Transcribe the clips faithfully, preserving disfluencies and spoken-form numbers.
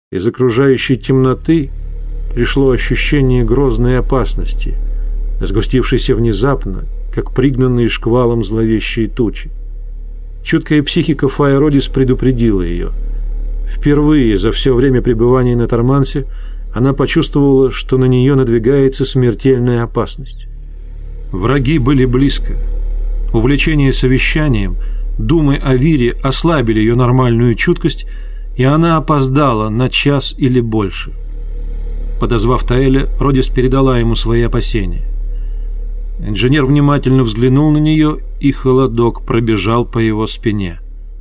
Из окружающей темноты пришло ощущение грозной опасности, сгустившейся внезапно, как пригнанные шквалом зловещие тучи. Чуткая психика Фая Родис предупредила ее. Впервые за все время пребывания на Тормансе она почувствовала, что на нее надвигается смертельная опасность. Враги были близко. Увлечение совещанием, думы о Вире ослабили ее нормальную чуткость, и она опоздала на час или больше. Подозвав Таэля, Родис передала ему свои опасения. Инженер внимательно взглянул на нее, и холодок пробежал по его спине.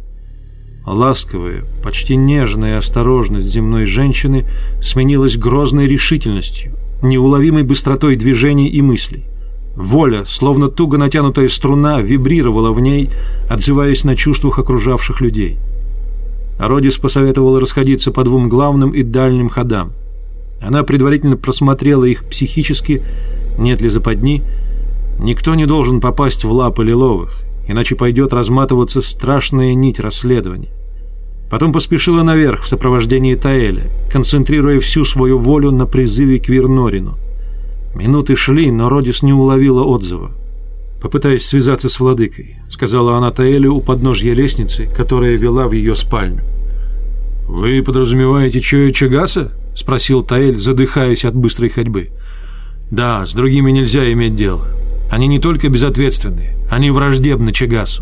Ласковая, почти нежная осторожность земной женщины сменилась грозной решительностью, неуловимой быстротой движений и мыслей. Воля, словно туго натянутая струна, вибрировала в ней, отзываясь на чувствах окружавших людей. Родис посоветовала расходиться по двум главным и дальним ходам. Она предварительно просмотрела их психически, нет ли западни. Никто не должен попасть в лапы Лиловых, иначе пойдет разматываться страшная нить расследований. Потом поспешила наверх в сопровождении Таэля, концентрируя всю свою волю на призыве к Вирнорину. Минуты шли, но Родис не уловила отзыва. «Попытаюсь связаться с владыкой», — сказала она Таэлю у подножья лестницы, которая вела в ее спальню. «Вы подразумеваете Чоя Чагаса?» — спросил Таэль, задыхаясь от быстрой ходьбы. «Да, с другими нельзя иметь дело. Они не только безответственны, они враждебны Чагасу».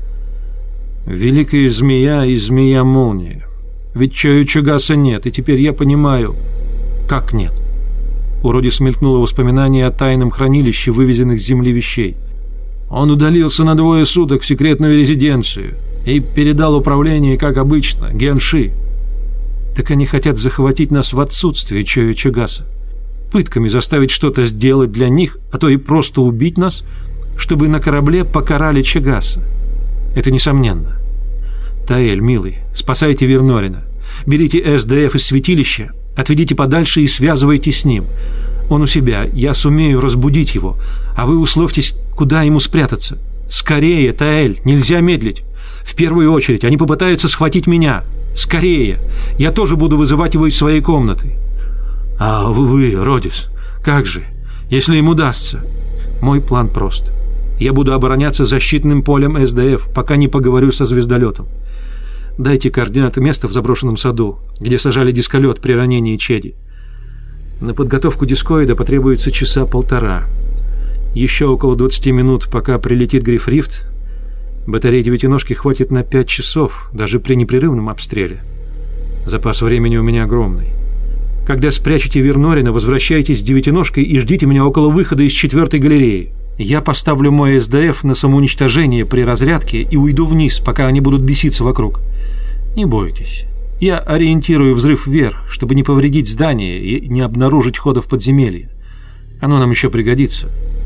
«Великая змея и змея-молния. Ведь Чою Чагаса нет, и теперь я понимаю, как нет». У Родис мелькнуло воспоминание о тайном хранилище вывезенных с земли вещей. Он удалился на двое суток в секретную резиденцию и передал управление, как обычно, Генши. Так они хотят захватить нас в отсутствие Чоя Чагаса, пытками заставить что-то сделать для них, а то и просто убить нас, чтобы на корабле покарали Чагаса. Это несомненно. Таэль, милый, спасайте Вирнорина. Берите эс дэ эф из святилища, отведите подальше и связывайтесь с ним. Он у себя, я сумею разбудить его, а вы условьтесь, куда ему спрятаться. Скорее, Таэль, нельзя медлить. В первую очередь они попытаются схватить меня. Скорее, я тоже буду вызывать его из своей комнаты. А вы, Родис, как же, если им удастся? Мой план прост. Я буду обороняться защитным полем эс дэ эф, пока не поговорю со звездолетом. Дайте координаты места в заброшенном саду, где сажали дисколет при ранении Чеди. На подготовку дискоида потребуется часа полтора. Еще около двадцати минут, пока прилетит Грифрифт. Батареи девятиножки хватит на пять часов, даже при непрерывном обстреле. Запас времени у меня огромный. Когда спрячете Вирнорина, возвращайтесь с девятиножкой и ждите меня около выхода из четвертой галереи. Я поставлю мой эс дэ эф на самоуничтожение при разрядке и уйду вниз, пока они будут беситься вокруг. Не бойтесь. Я ориентирую взрыв вверх, чтобы не повредить здание и не обнаружить хода в подземелье. Оно нам еще пригодится.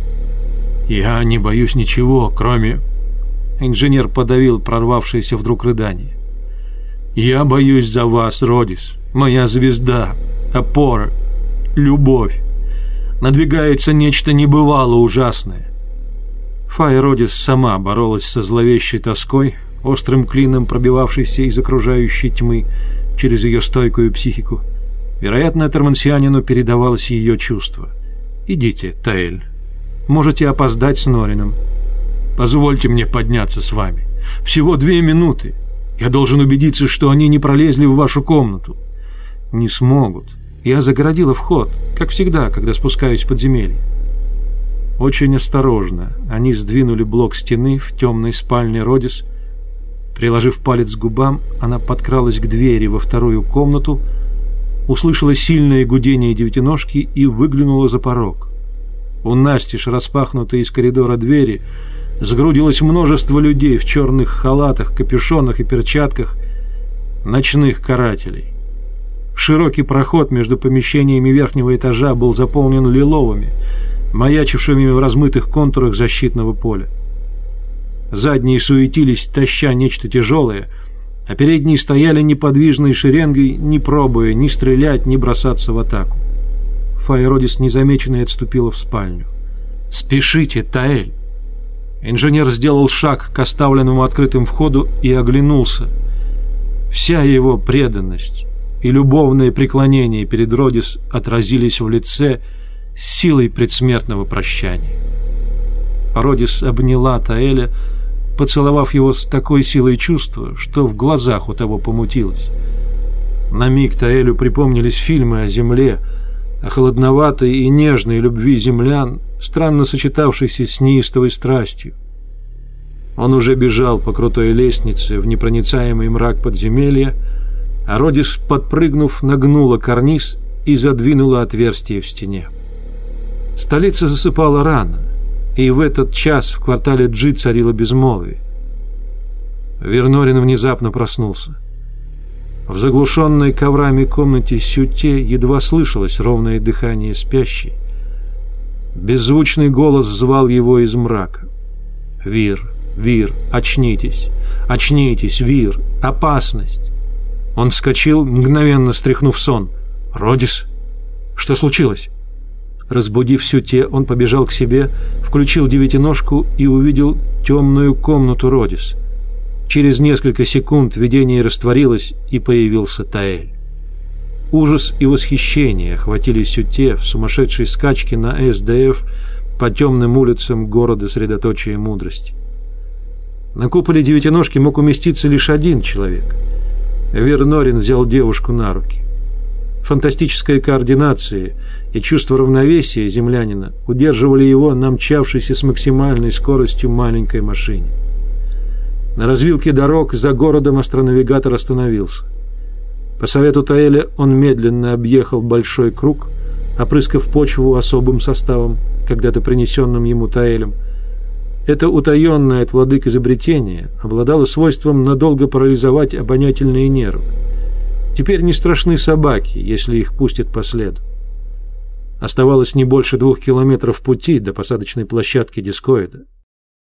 Я не боюсь ничего, кроме... Инженер подавил прорвавшееся вдруг рыдание. Я боюсь за вас, Родис, моя звезда, опора, любовь. Надвигается нечто небывало ужасное. Фая Родис сама боролась со зловещей тоской, острым клином пробивавшейся из окружающей тьмы через ее стойкую психику. Вероятно, тормансианину передавалось ее чувство. «Идите, Таэль. Можете опоздать с Норином. Позвольте мне подняться с вами. Всего две минуты. Я должен убедиться, что они не пролезли в вашу комнату». «Не смогут. Я загородила вход, как всегда, когда спускаюсь в подземелье». Очень осторожно они сдвинули блок стены в темной спальне Родис. Приложив палец к губам, она подкралась к двери во вторую комнату, услышала сильное гудение девятиножки и выглянула за порог. У настежь распахнутой из коридора двери сгрудилось множество людей в черных халатах, капюшонах и перчатках, ночных карателей. Широкий проход между помещениями верхнего этажа был заполнен лиловыми, маячившими в размытых контурах защитного поля. Задние суетились, таща нечто тяжелое, а передние стояли неподвижной шеренгой, не пробуя ни стрелять, ни бросаться в атаку. Фая Родис незамеченной отступила в спальню. «Спешите, Таэль!» Инженер сделал шаг к оставленному открытым входу и оглянулся. Вся его преданность, и любовное преклонение перед Родис отразились в лице силой предсмертного прощания. Родис обняла Таэля, поцеловав его с такой силой чувства, что в глазах у того помутилось. На миг Таэлю припомнились фильмы о земле, о холодноватой и нежной любви землян, странно сочетавшейся с неистовой страстью. Он уже бежал по крутой лестнице в непроницаемый мрак подземелья, а Родис, подпрыгнув, нагнула карниз и задвинула отверстие в стене. Столица засыпала рано, и в этот час в квартале Джи царило безмолвие. Вернорин внезапно проснулся. В заглушенной коврами комнате Сюте едва слышалось ровное дыхание спящей. Беззвучный голос звал его из мрака. «Вир, Вир, очнитесь! Очнитесь, Вир! Опасность!» Он вскочил, мгновенно стряхнув сон. «Родис? Что случилось?» Разбудив Сюте, он побежал к себе, включил девятиножку и увидел темную комнату Родис. Через несколько секунд видение растворилось, и появился Таэль. Ужас и восхищение охватили Сюте в сумасшедшей скачке на эс дэ эф по темным улицам города средоточия мудрости. На куполе девятиножки мог уместиться лишь один человек. Вернорин взял девушку на руки. Фантастическая координация и чувство равновесия землянина удерживали его на мчавшейся с максимальной скоростью маленькой машине. На развилке дорог за городом астронавигатор остановился. По совету Таэля он медленно объехал большой круг, опрыскав почву особым составом, когда-то принесенным ему Таэлем. Это утаенное от владык изобретение обладало свойством надолго парализовать обонятельные нервы. Теперь не страшны собаки, если их пустят по следу. Оставалось не больше двух километров пути до посадочной площадки дискоида.